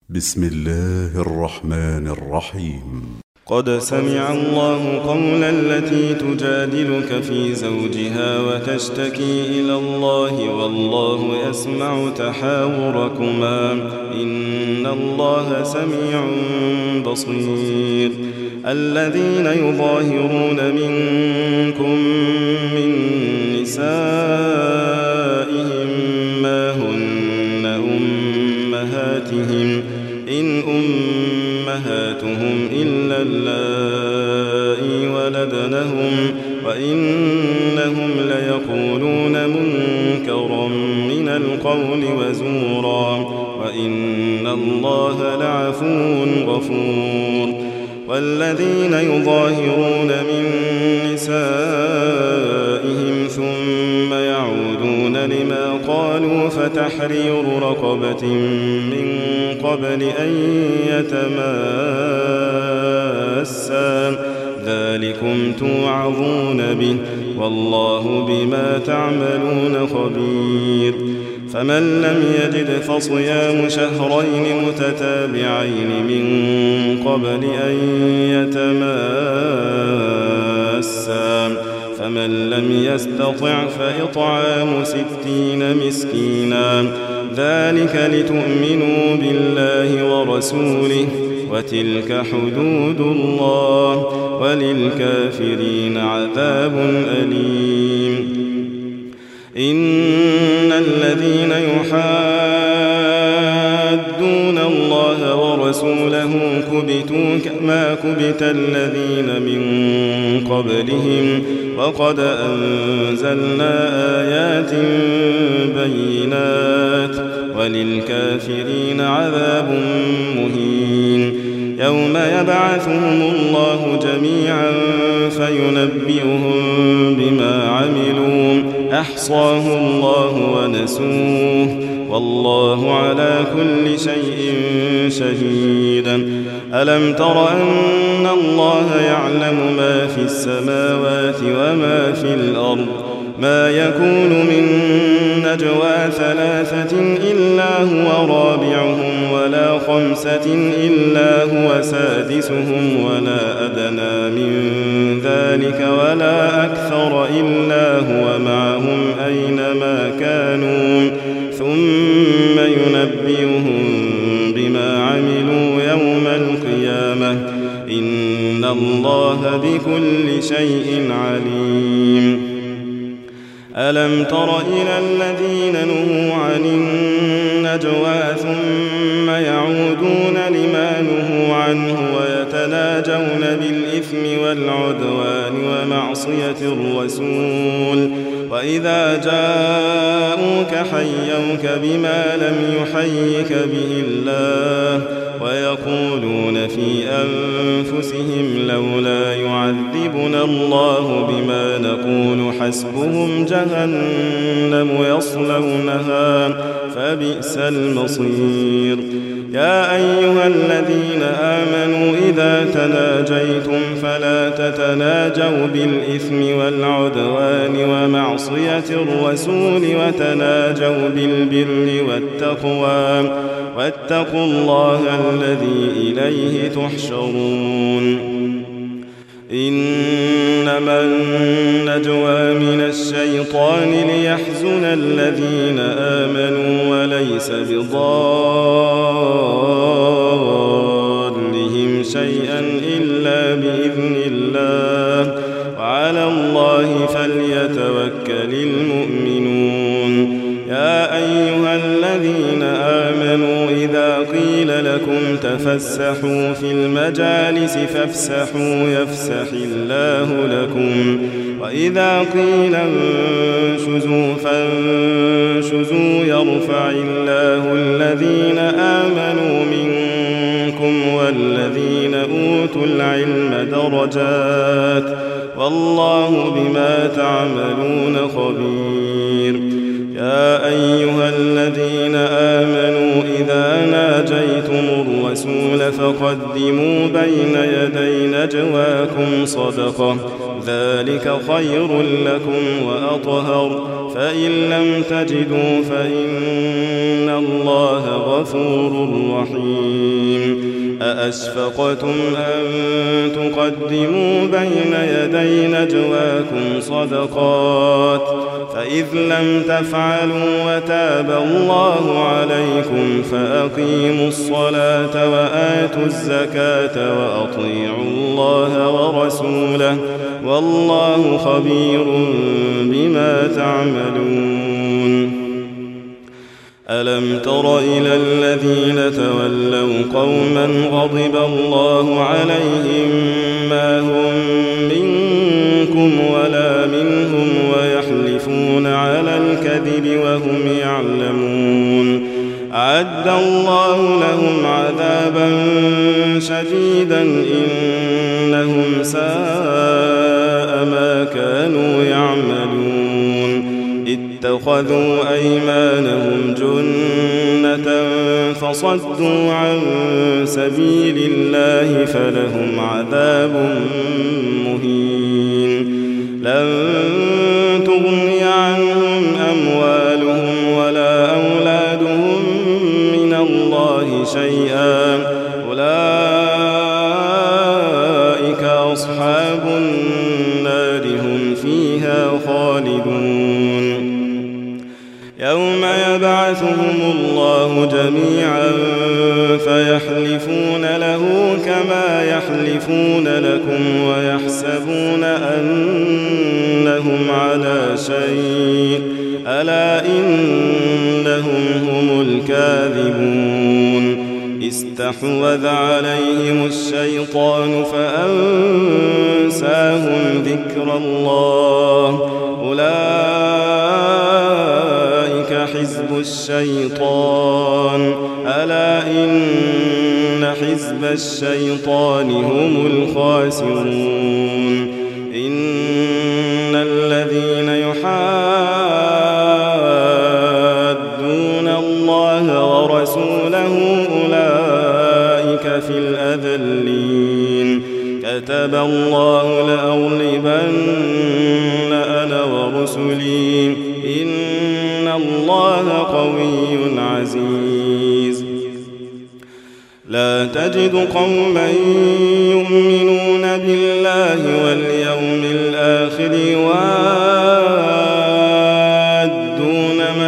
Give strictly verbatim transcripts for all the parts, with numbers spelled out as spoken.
بسم الله الرحمن الرحيم. قد سمع الله قول التي تجادلك في زوجها وتشتكي إلى الله والله يسمع تحاوركما إن الله سميع بصير. الذين يظاهرون منكم من نسائهم ما هن أمهاتهم إن أمهاتهم إلا اللائي ولدنهم وإنهم ليقولون منكرا من القول وزورا وإن الله لعفو غفور. والذين يظاهرون من نسائهم ثم يعودون لما قالوا فتحرير رقبة من قبل أن يتماسا ذلكم توعظون به والله بما تعملون خبير. فمن لم يجد فصيام شهرين متتابعين من قبل أن يتماسا فمن لم يستطع فإطعام ستين مسكينا ذلك لتؤمنوا بالله ورسوله وتلك حدود الله وللكافرين عذاب أليم. إن الذين يحادون الله ورسوله كبتوا كما كبت الذين من قبلهم وقد أنزلنا آيات بينات وللكافرين عذاب مهين. يوم يبعثهم الله جميعا فينبئهم بما عملوا أحصاه الله ونسوه والله على كل شيء شهيد. ألم تر أن الله يعلم ما في السماوات وما في الأرض ما يكون من نجوى ثلاثة إلا هو رابعهم ولا خمسة إلا هو سادسهم ولا أدنى من ذلك ولا أكثر إلا هو معهم أينما كانوا ثم ينبئهم بما عملوا يوم القيامة إن الله بكل شيء عليم. ألم تر إلى الذين نهوا عن النجوى ثم يعودون لما نهوا عنه ويتناجون بالإثم والعدوان ومعصية الرسول وإذا جاءوك حيوك بما لم يحيك به الله ويقولون في أنفسهم لولا يعذبنا الله بما نقول حسبهم جهنم يصلونها فبئس المصير. يا أيها الذين آمنوا إذا تناجيتم فلا تتناجوا بالإثم والعدوان ومعصية الرسول وتناجوا بالبر والتقوى واتقوا الله الذي إليه تحشرون. إنما النجوى من الشيطان ليحزن الذين آمنوا وليس بضارهم شيئا إلا بإذن الله وعلى الله فليتوكل المؤمنون. يا أيها الذين آمنوا إذا قيل لكم تفسحوا في المجالس فافسحوا يفسح الله لكم وإذا قيل انشزوا فانشزوا يرفع الله الذين آمنوا منكم والذين أوتوا العلم درجات والله بما تعملون خبير. يا أيها الذين آمنوا إذا ناديتم ناجيتم الرسول فقدموا بين يدي نجواكم صدقة ذلك خير لكم وأطهر فإن لم تجدوا فإن الله غفور رحيم أأشفقتم أن تقدموا بين يدي نجواكم صدقات فإذ لم تفعلوا وتاب الله عليكم فأقيموا الصلاة وآتوا الزكاة وأطيعوا الله ورسوله والله خبير بما تعملون. ألم تر إلى الذين تولوا قوما غضب الله عليهم ما هم منكم ولا منهم ويحلفون على الكذب وهم يعلمون أعد الله لهم عذابا شديدا إنهم ساء ما كانوا يعملون اتخذوا أيمانهم جنة فصدوا عن سبيل الله فلهم عذاب مهين لن تغني عنهم أموالهم ولا أولادهم من الله شيئا أولئك أصحاب النار هم فيها خالدون. يوم يبعثهم الله جميعا فيحلفون له كما يحلفون لكم ويحسبون أنهم على شيء ألا إنهم هم الكاذبون. استحوذ عليهم الشيطان فأنساهم ذكر الله أولئك حزب الشيطان ألا إن حزب الشيطان هم الخاسرون. إن الذين يحادون الله ورسوله أولئك في الأذلين كتب الله لأغلبن أنا ورسلي إن الله قوي عزيز. لا تجد قوما يؤمنون بالله واليوم الآخر يوادون من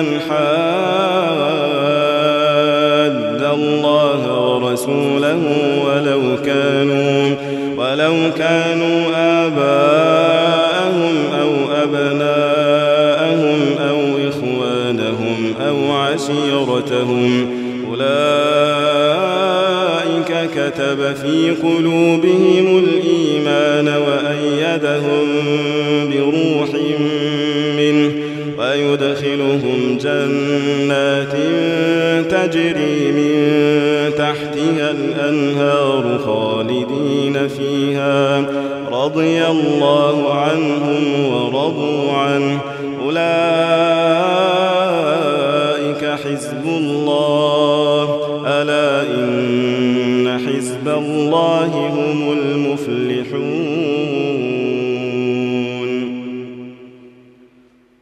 حاد الله ورسوله ولو كانوا ولو كانوا آباءهم أو أبناءهم أو إخوانهم أو عشيرتهم أولئك كتب في قلوبهم الإيمان وأيدهم بروح منه ويدخلهم جنات تجري من تحتها الأنهار خالدين فيها رضي الله عنهم ورضوا عنه أولئك حزب الله ألا إن حزب الله